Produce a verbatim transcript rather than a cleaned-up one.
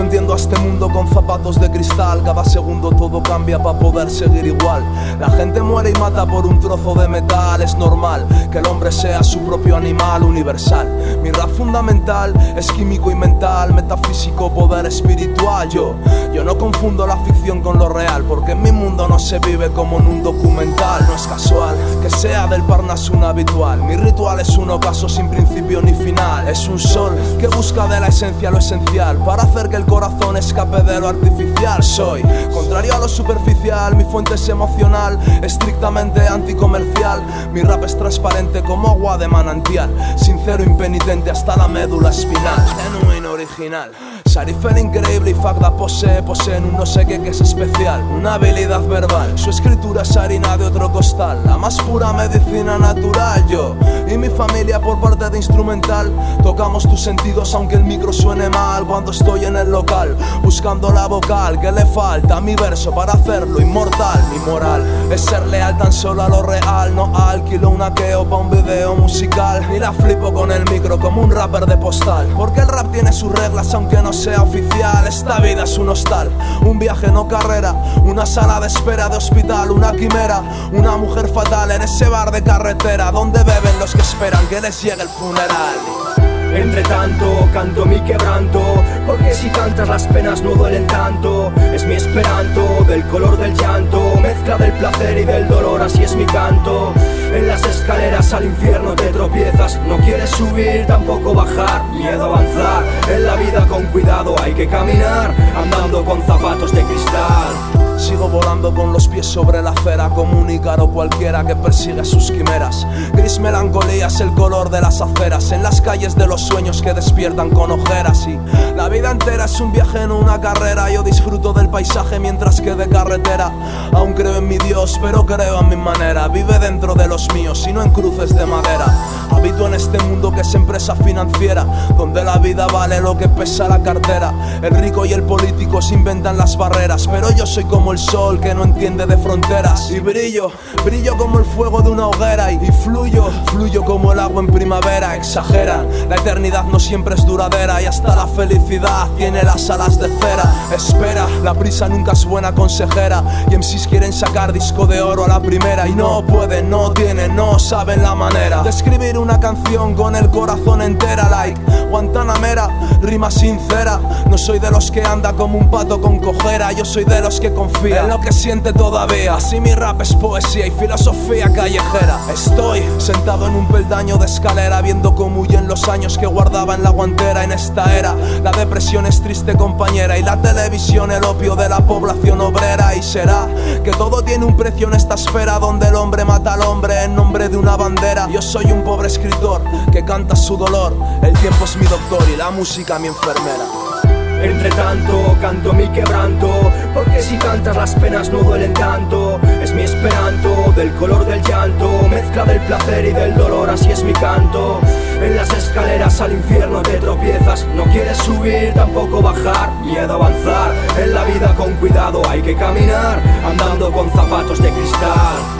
entiendo a este mundo con zapatos de cristal. Cada segundo todo cambia para poder seguir igual. La gente muere y mata por un trozo de metal. Es normal que el hombre sea su propio animal universal. Mi rap fundamental es químico y mental, metafísico, poder espiritual. Yo, yo no confundo la ficción con lo real, porque en mi mundo no se vive como en un documental. No es casual que sea del Parnaso un habitual. Mi ritual es un ocaso sin principio ni final. Es un sol que busca de la esencia lo esencial, para hacer que el corazón escape de lo artificial. Soy contrario a lo superficial, mi fuente es emocional, estrictamente anticomercial. Mi rap es transparente como agua de manantial, sincero, impenitente hasta la médula espinal. Genuino, original. Sarif el increíble y Fagda posee, poseen un no sé qué que es especial, una habilidad verbal. Su escritura es harina de otro costal, la más pura medicina natural. Yo y mi familia por parte de instrumental tocamos tus sentidos aunque el micro suene mal. Cuando estoy en el local buscando la vocal que le falta a mi verso para hacerlo inmortal. Mi moral es ser leal tan solo a lo real, no alquilo un aqueo pa' un video musical, ni la flipo con el micro como un rapper de postal, porque el rap tiene sus reglas aunque no sea oficial. Esta vida es un hostal, un viaje no carrera, una sala de espera de hospital, una quimera, una mujer fatal en ese bar de carretera donde beben los que esperan que les llegue el funeral. Entre tanto, canto mi quebranto, porque si cantas las penas no duelen tanto. Es mi esperanto, del color del llanto, mezcla del placer y del dolor, así es mi canto. En las escaleras al infierno te tropiezas, no quieres subir, tampoco bajar, miedo a avanzar. En la vida con cuidado hay que caminar, andando con zapatos de cristal. Sigo volando con los pies sobre la acera, como un ícaro cualquiera que persigue sus quimeras. Gris melancolía es el color de las aceras, en las calles de los sueños que despiertan con ojeras. Y la vida entera es un viaje, no una carrera. Yo disfruto del paisaje mientras que de carretera. Aún creo en mi Dios, pero creo en mi manera. Vive dentro de los míos y no en cruces de madera. Habito en este mundo que es empresa financiera, donde la vida vale lo que pesa la cartera. El rico y el político se inventan las barreras, pero yo soy como el sol que no entiende de fronteras. Y brillo, brillo como el fuego de una hoguera. Y, y fluyo, fluyo como el agua en primavera. Exageran, la eternidad no siempre es duradera, y hasta la felicidad tiene las alas de cera. Espera, la prisa nunca es buena consejera, y M Cs quieren sacar disco de oro a la primera, y no pueden, no tienen, no saben la manera de escribir una canción con el corazón entera. Like Guantanamera, rima sincera. No soy de los que anda como un pato con cojera, yo soy de los que confía en lo que siente todavía. Así mi rap es poesía y filosofía callejera. Estoy sentado en un peldaño de escalera, viendo cómo huyen los años que guardaba en la guantera. En esta era la depresión es triste compañera, y la televisión el opio de la población obrera. Y será que todo tiene un precio en esta esfera, donde el hombre mata al hombre en nombre de una bandera. Yo soy un pobre escritor que canta su dolor, el tiempo es mi doctor y la música mi enfermera. Entre tanto, canto mi quebranto, porque si cantas las penas no duelen tanto. Es mi esperanto, del color del llanto, mezcla del placer y del dolor, así es mi canto. En las escaleras al infierno te tropiezas, no quieres subir, tampoco bajar, miedo a avanzar. En la vida con cuidado hay que caminar, andando con zapatos de cristal.